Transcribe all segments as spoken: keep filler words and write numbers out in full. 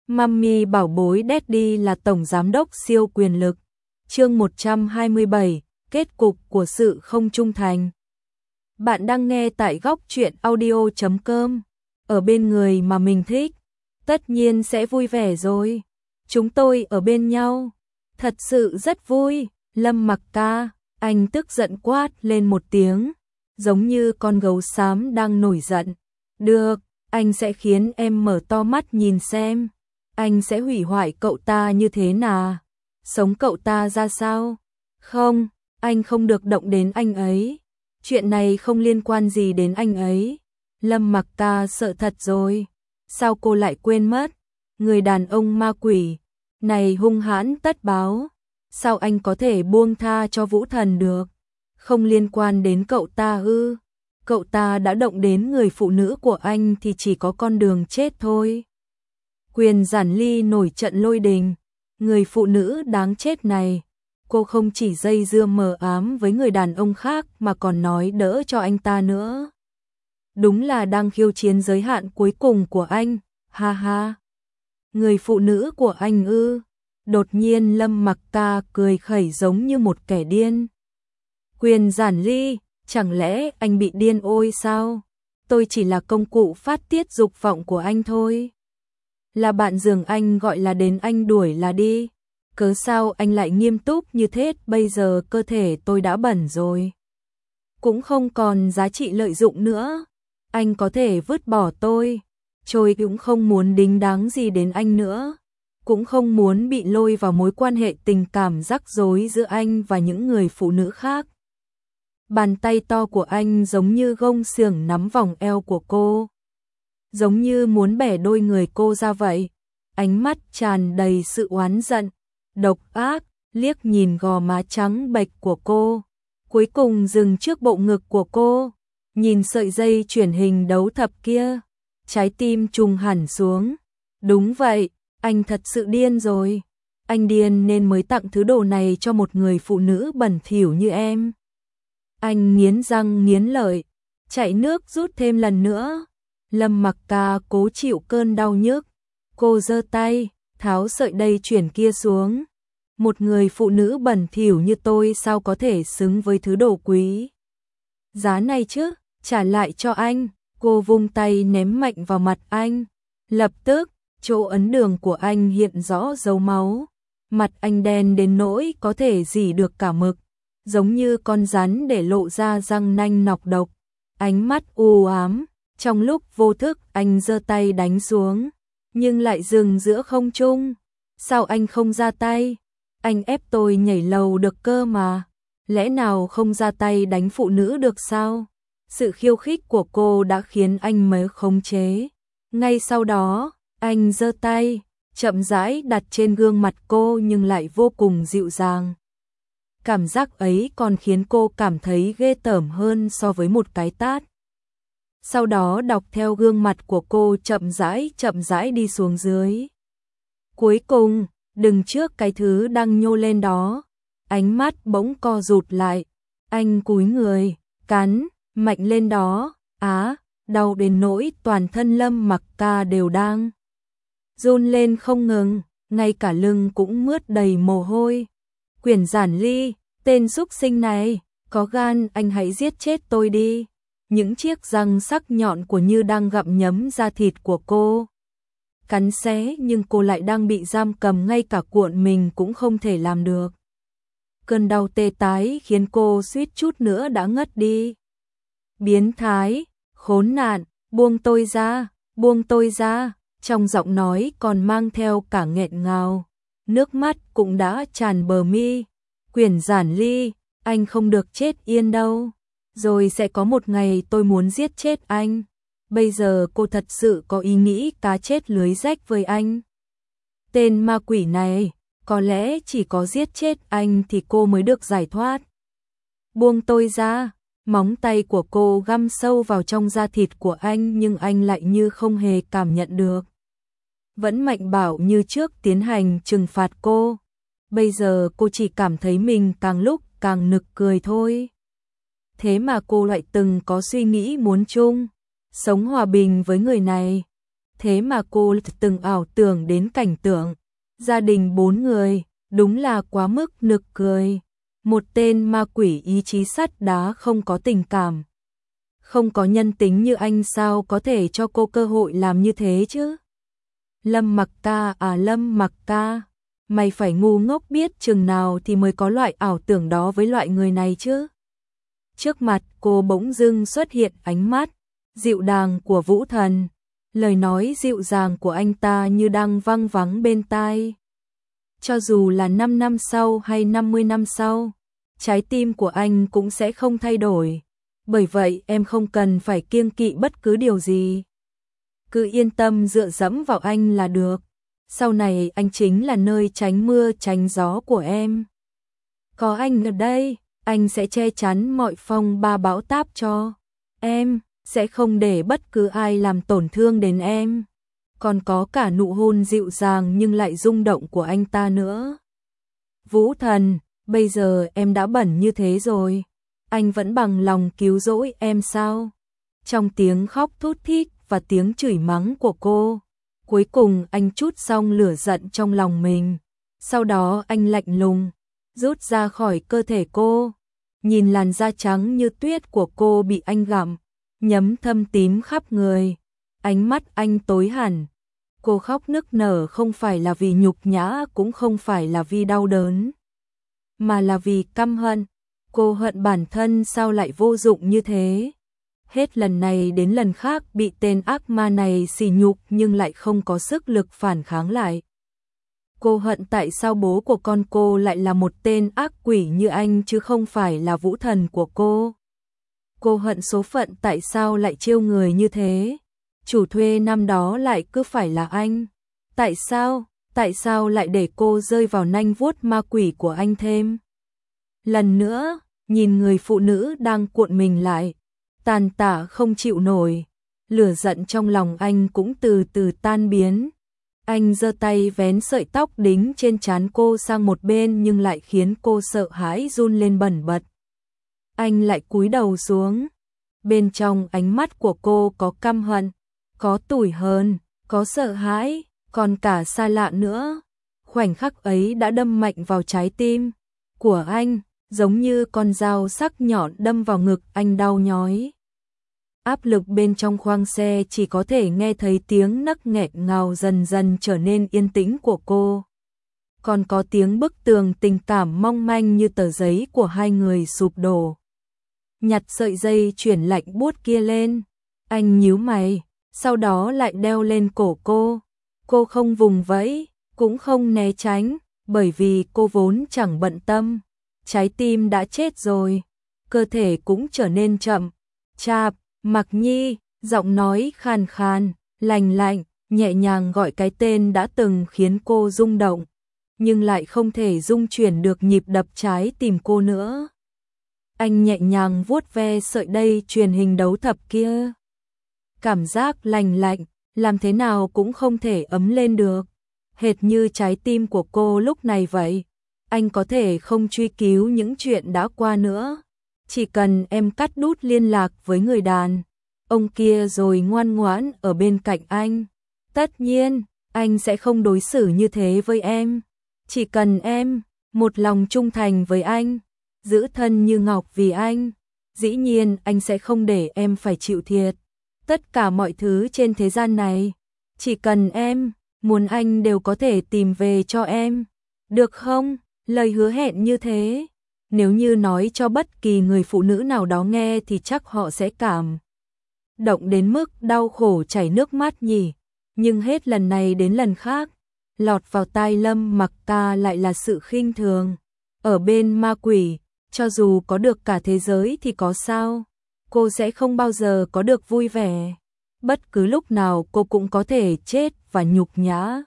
Mummy bảo bối Daddy là tổng giám đốc siêu quyền lực. Chương một trăm hai mươi bảy, kết cục của sự không trung thành. Bạn đang nghe tại góc truyện audio chấm com. Ở bên người mà mình thích, tất nhiên sẽ vui vẻ rồi. Chúng tôi ở bên nhau, thật sự rất vui. Lâm Mặc ca, anh tức giận quát lên một tiếng, giống như con gấu xám đang nổi giận. Được, anh sẽ khiến em mở to mắt nhìn xem. Anh sẽ hủy hoại cậu ta như thế nào? Sống cậu ta ra sao? Không, anh không được động đến anh ấy. Chuyện này không liên quan gì đến anh ấy. Lâm Mặc ca sợ thật rồi. Sao cô lại quên mất? Người đàn ông ma quỷ này hung hãn tất báo. Sao anh có thể buông tha cho Vũ Thần được? Không liên quan đến cậu ta ư? Cậu ta đã động đến người phụ nữ của anh thì chỉ có con đường chết thôi. Quyền Giản Ly nổi trận lôi đình. Người phụ nữ đáng chết này, cô không chỉ dây dưa mờ ám với người đàn ông khác mà còn nói đỡ cho anh ta nữa. Đúng là đang khiêu chiến giới hạn cuối cùng của anh, ha ha. Người phụ nữ của anh ư? Đột nhiên Lâm Mặc ca cười khẩy giống như một kẻ điên. Quyền Giản Ly, chẳng lẽ anh bị điên ôi sao? Tôi chỉ là công cụ phát tiết dục vọng của anh thôi. Là bạn giường anh gọi là đến anh đuổi là đi. Cớ sao anh lại nghiêm túc như thế? Bây giờ cơ thể tôi đã bẩn rồi, cũng không còn giá trị lợi dụng nữa. Anh có thể vứt bỏ tôi, tôi cũng không muốn đính đáng gì đến anh nữa, cũng không muốn bị lôi vào mối quan hệ tình cảm rắc rối giữa anh và những người phụ nữ khác. Bàn tay to của anh giống như gông xiềng nắm vòng eo của cô, giống như muốn bẻ đôi người cô ra vậy. Ánh mắt tràn đầy sự oán giận, độc ác, liếc nhìn gò má trắng bệch của cô, cuối cùng dừng trước bộ ngực của cô, nhìn sợi dây chuyển hình đấu thập kia, trái tim trùng hẳn xuống. Đúng vậy, anh thật sự điên rồi. Anh điên nên mới tặng thứ đồ này cho một người phụ nữ bẩn thỉu như em. Anh nghiến răng nghiến lợi, chảy nước rút thêm lần nữa. Lâm Mặc ca cố chịu cơn đau nhức. Cô giơ tay, tháo sợi dây chuyển kia xuống. Một người phụ nữ bẩn thỉu như tôi sao có thể xứng với thứ đồ quý giá này chứ? Trả lại cho anh. Cô vung tay ném mạnh vào mặt anh. Lập tức, chỗ ấn đường của anh hiện rõ dấu máu. Mặt anh đen đến nỗi có thể rỉ được cả mực, giống như con rắn để lộ ra răng nanh nọc độc. Ánh mắt u ám. Trong lúc vô thức anh giơ tay đánh xuống, nhưng lại dừng giữa không trung. Sao anh không ra tay? Anh ép tôi nhảy lầu được cơ mà. Lẽ nào không ra tay đánh phụ nữ được sao? Sự khiêu khích của cô đã khiến anh mới khống chế. Ngay sau đó, anh giơ tay, chậm rãi đặt trên gương mặt cô nhưng lại vô cùng dịu dàng. Cảm giác ấy còn khiến cô cảm thấy ghê tởm hơn so với một cái tát. Sau đó đọc theo gương mặt của cô chậm rãi chậm rãi đi xuống dưới. Cuối cùng, đừng trước cái thứ đang nhô lên đó. Ánh mắt bỗng co rụt lại. Anh cúi người, cắn mạnh lên đó. Á, đau đến nỗi toàn thân Lâm Mặc ca đều đang run lên không ngừng, ngay cả lưng cũng mướt đầy mồ hôi. Quyền Giản Ly, tên súc sinh này, có gan anh hãy giết chết tôi đi. Những chiếc răng sắc nhọn của Như đang gặm nhấm da thịt của cô, cắn xé, nhưng cô lại đang bị giam cầm, ngay cả cuộn mình cũng không thể làm được. Cơn đau tê tái khiến cô suýt chút nữa đã ngất đi. Biến thái, khốn nạn, buông tôi ra, buông tôi ra. Trong giọng nói còn mang theo cả nghẹn ngào, nước mắt cũng đã tràn bờ mi. Quyền Giản Ly, anh không được chết yên đâu. Rồi sẽ có một ngày tôi muốn giết chết anh. Bây giờ cô thật sự có ý nghĩ cá chết lưới rách với anh. Tên ma quỷ này, có lẽ chỉ có giết chết anh thì cô mới được giải thoát. Buông tôi ra. Móng tay của cô găm sâu vào trong da thịt của anh nhưng anh lại như không hề cảm nhận được. Vẫn mạnh bạo như trước tiến hành trừng phạt cô. Bây giờ cô chỉ cảm thấy mình càng lúc càng nực cười thôi. Thế mà cô lại từng có suy nghĩ muốn chung sống hòa bình với người này. Thế mà cô từng ảo tưởng đến cảnh tượng gia đình bốn người, đúng là quá mức nực cười. Một tên ma quỷ ý chí sắt đá không có tình cảm, không có nhân tính như anh sao có thể cho cô cơ hội làm như thế chứ? Lâm Mặc Ca à Lâm Mặc Ca, mày phải ngu ngốc biết chừng nào thì mới có loại ảo tưởng đó với loại người này chứ? Trước mặt cô bỗng dưng xuất hiện ánh mắt dịu dàng của Vũ Thần, lời nói dịu dàng của anh ta như đang vang vẳng bên tai. Cho dù là năm năm sau hay năm mươi năm sau, trái tim của anh cũng sẽ không thay đổi. Bởi vậy em không cần phải kiêng kỵ bất cứ điều gì. Cứ yên tâm dựa dẫm vào anh là được. Sau này anh chính là nơi tránh mưa tránh gió của em. Có anh ở đây, anh sẽ che chắn mọi phong ba bão táp cho em, sẽ không để bất cứ ai làm tổn thương đến em. Còn có cả nụ hôn dịu dàng nhưng lại rung động của anh ta nữa. Vũ Thần, bây giờ em đã bẩn như thế rồi, anh vẫn bằng lòng cứu rỗi em sao? Trong tiếng khóc thút thít và tiếng chửi mắng của cô, cuối cùng anh trút xong lửa giận trong lòng mình. Sau đó anh lạnh lùng rút ra khỏi cơ thể cô, nhìn làn da trắng như tuyết của cô bị anh gặm, nhấm thâm tím khắp người. Ánh mắt anh tối hẳn. Cô khóc nức nở không phải là vì nhục nhã, cũng không phải là vì đau đớn, mà là vì căm hận. Cô hận bản thân sao lại vô dụng như thế. Hết lần này đến lần khác bị tên ác ma này sỉ nhục nhưng lại không có sức lực phản kháng lại. Cô hận tại sao bố của con cô lại là một tên ác quỷ như anh chứ không phải là Vũ Thần của cô. Cô hận số phận tại sao lại trêu người như thế. Chủ thuê năm đó lại cứ phải là anh. Tại sao, tại sao lại để cô rơi vào nanh vuốt ma quỷ của anh thêm? Lần nữa, nhìn người phụ nữ đang cuộn mình lại, tàn tả không chịu nổi, lửa giận trong lòng anh cũng từ từ tan biến. Anh giơ tay vén sợi tóc đính trên trán cô sang một bên nhưng lại khiến cô sợ hãi run lên bần bật. Anh lại cúi đầu xuống. Bên trong ánh mắt của cô có căm hận, có tủi hờn, có sợ hãi, còn cả xa lạ nữa. Khoảnh khắc ấy đã đâm mạnh vào trái tim của anh, giống như con dao sắc nhọn đâm vào ngực anh đau nhói. Áp lực bên trong khoang xe chỉ có thể nghe thấy tiếng nấc nghẹn ngào dần dần trở nên yên tĩnh của cô. Còn có tiếng bức tường tình cảm mong manh như tờ giấy của hai người sụp đổ. Nhặt sợi dây chuyền lạnh buốt kia lên, anh nhíu mày, sau đó lại đeo lên cổ cô. Cô không vùng vẫy, cũng không né tránh, bởi vì cô vốn chẳng bận tâm. Trái tim đã chết rồi, cơ thể cũng trở nên chậm chạp. Mặc Nhi, giọng nói khàn khàn, lành lạnh, nhẹ nhàng gọi cái tên đã từng khiến cô rung động, nhưng lại không thể dung chuyển được nhịp đập trái tim cô nữa. Anh nhẹ nhàng vuốt ve sợi dây truyền hình đấu thập kia. Cảm giác lành lạnh, làm thế nào cũng không thể ấm lên được, hệt như trái tim của cô lúc này vậy. Anh có thể không truy cứu những chuyện đã qua nữa. Chỉ cần em cắt đứt liên lạc với người đàn ông kia rồi ngoan ngoãn ở bên cạnh anh, tất nhiên anh sẽ không đối xử như thế với em. Chỉ cần em một lòng trung thành với anh, giữ thân như ngọc vì anh, dĩ nhiên anh sẽ không để em phải chịu thiệt. Tất cả mọi thứ trên thế gian này, chỉ cần em muốn anh đều có thể tìm về cho em. Được không? Lời hứa hẹn như thế, nếu như nói cho bất kỳ người phụ nữ nào đó nghe thì chắc họ sẽ cảm động đến mức đau khổ chảy nước mắt nhỉ. Nhưng hết lần này đến lần khác, lọt vào tai Lâm Mặc Ca lại là sự khinh thường. Ở bên ma quỷ, cho dù có được cả thế giới thì có sao? Cô sẽ không bao giờ có được vui vẻ. Bất cứ lúc nào cô cũng có thể chết và nhục nhã.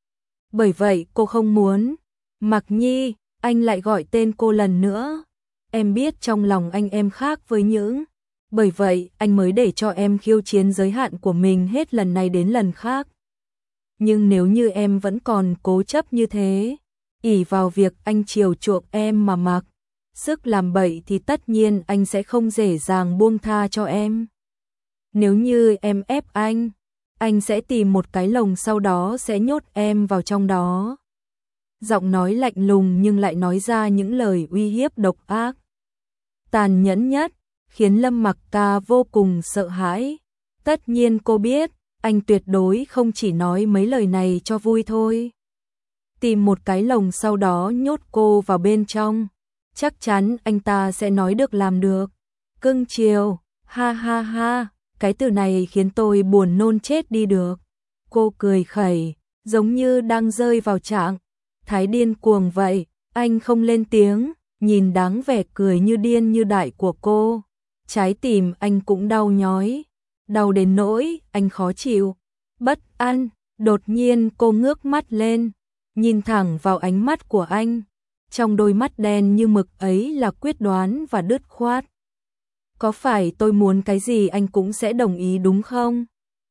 Bởi vậy cô không muốn. Mặc Nhi, anh lại gọi tên cô lần nữa. Em biết trong lòng anh em khác với những. Bởi vậy anh mới để cho em khiêu chiến giới hạn của mình hết lần này đến lần khác. Nhưng nếu như em vẫn còn cố chấp như thế, ỷ vào việc anh chiều chuộng em mà mặc sức làm bậy thì tất nhiên anh sẽ không dễ dàng buông tha cho em. Nếu như em ép anh, Anh sẽ tìm một cái lồng sau đó sẽ nhốt em vào trong đó. Giọng nói lạnh lùng nhưng lại nói ra những lời uy hiếp độc ác, tàn nhẫn nhất, khiến Lâm Mặc Ca vô cùng sợ hãi. Tất nhiên cô biết, anh tuyệt đối không chỉ nói mấy lời này cho vui thôi. Tìm một cái lồng sau đó nhốt cô vào bên trong, chắc chắn anh ta sẽ nói được làm được. Cưng chiều, ha ha ha, cái từ này khiến tôi buồn nôn chết đi được. Cô cười khẩy, giống như đang rơi vào trạng thái điên cuồng vậy. Anh không lên tiếng, nhìn dáng vẻ cười như điên như dại của cô. Trái tim anh cũng đau nhói, đau đến nỗi anh khó chịu, bất an. Đột nhiên cô ngước mắt lên, nhìn thẳng vào ánh mắt của anh. Trong đôi mắt đen như mực ấy là quyết đoán và dứt khoát. Có phải tôi muốn cái gì anh cũng sẽ đồng ý đúng không?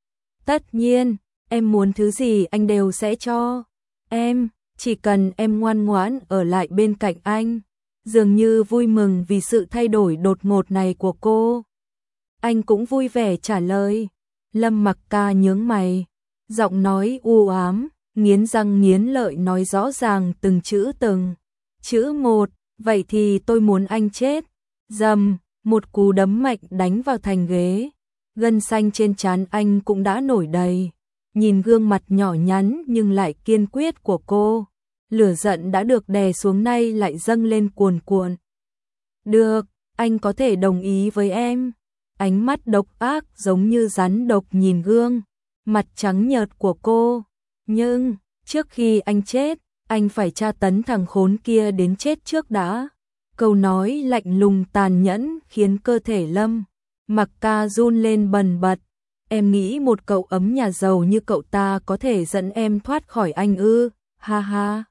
Tất nhiên, em muốn thứ gì anh đều sẽ cho em, chỉ cần em ngoan ngoãn ở lại bên cạnh anh. Dường như vui mừng vì sự thay đổi đột ngột này của cô. Anh cũng vui vẻ trả lời. Lâm Mặc Ca nhướng mày, giọng nói u ám, nghiến răng nghiến lợi nói rõ ràng từng chữ từng chữ một. Vậy thì tôi muốn anh chết. Dầm, một cú đấm mạnh đánh vào thành ghế. Gân xanh trên trán anh cũng đã nổi đầy. Nhìn gương mặt nhỏ nhắn nhưng lại kiên quyết của cô, lửa giận đã được đè xuống nay lại dâng lên cuồn cuộn. Được, anh có thể đồng ý với em. Ánh mắt độc ác giống như rắn độc nhìn gương mặt trắng nhợt của cô. Nhưng, trước khi anh chết, anh phải tra tấn thằng khốn kia đến chết trước đã. Câu nói lạnh lùng tàn nhẫn khiến cơ thể Lâm Mặc Ca run lên bần bật. Em nghĩ một cậu ấm nhà giàu như cậu ta có thể dẫn em thoát khỏi anh ư? Ha ha.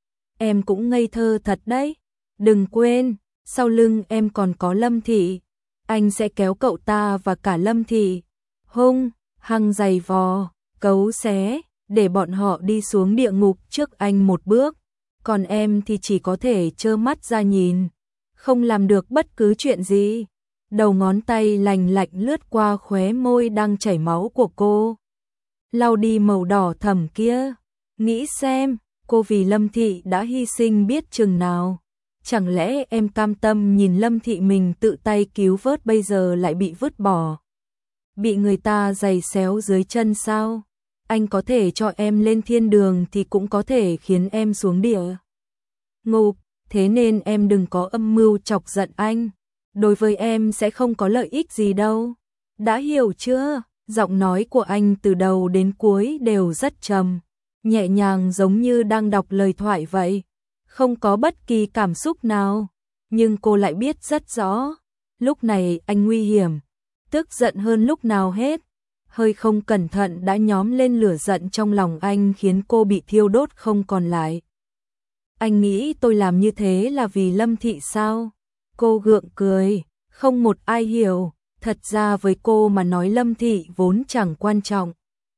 Em cũng ngây thơ thật đấy. Đừng quên, sau lưng em còn có Lâm Thị. Anh sẽ kéo cậu ta và cả Lâm Thị hung hăng giày vò, cấu xé, để bọn họ đi xuống địa ngục trước anh một bước. Còn em thì chỉ có thể trơ mắt ra nhìn, không làm được bất cứ chuyện gì. Đầu ngón tay lành lạnh lướt qua khóe môi đang chảy máu của cô, lau đi màu đỏ thẫm kia. Nghĩ xem, cô vì Lâm Thị đã hy sinh biết chừng nào. Chẳng lẽ em cam tâm nhìn Lâm Thị mình tự tay cứu vớt bây giờ lại bị vứt bỏ, bị người ta giày xéo dưới chân sao? Anh có thể cho em lên thiên đường thì cũng có thể khiến em xuống địa ngục. Thế nên em đừng có âm mưu chọc giận anh. Đối với em sẽ không có lợi ích gì đâu. Đã hiểu chưa? Giọng nói của anh từ đầu đến cuối đều rất trầm, nhẹ nhàng giống như đang đọc lời thoại vậy. Không có bất kỳ cảm xúc nào. Nhưng cô lại biết rất rõ, lúc này anh nguy hiểm, tức giận hơn lúc nào hết. Hơi không cẩn thận đã nhóm lên lửa giận trong lòng anh khiến cô bị thiêu đốt không còn lại. Anh nghĩ tôi làm như thế là vì Lâm Thị sao? Cô gượng cười, không một ai hiểu. Thật ra với cô mà nói Lâm Thị vốn chẳng quan trọng.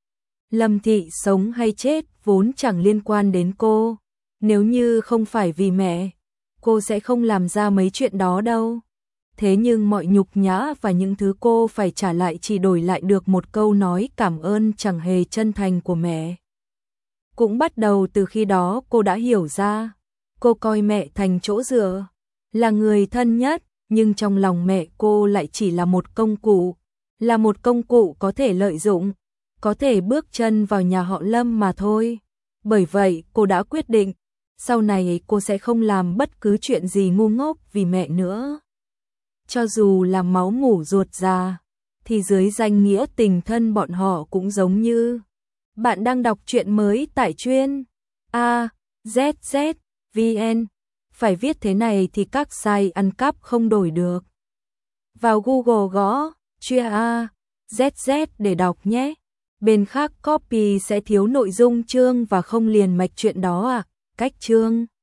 Lâm Thị sống hay chết vốn chẳng liên quan đến cô. Nếu như không phải vì mẹ, cô sẽ không làm ra mấy chuyện đó đâu. Thế nhưng mọi nhục nhã và những thứ cô phải trả lại chỉ đổi lại được một câu nói cảm ơn chẳng hề chân thành của mẹ. Cũng bắt đầu từ khi đó cô đã hiểu ra, cô coi mẹ thành chỗ dựa, là người thân nhất, nhưng trong lòng mẹ cô lại chỉ là một công cụ, là một công cụ có thể lợi dụng, có thể bước chân vào nhà họ Lâm mà thôi. Bởi vậy cô đã quyết định, sau này cô sẽ không làm bất cứ chuyện gì ngu ngốc vì mẹ nữa. Cho dù là máu mủ ruột già, thì dưới danh nghĩa tình thân bọn họ cũng giống như. Bạn đang đọc truyện mới tại truyện A Z Z vn. Phải viết thế này thì các site ăn cắp không đổi được. Vào Google gõ truyện A Z Z để đọc nhé. Bên khác copy sẽ thiếu nội dung chương và không liền mạch chuyện đó à. Cách chương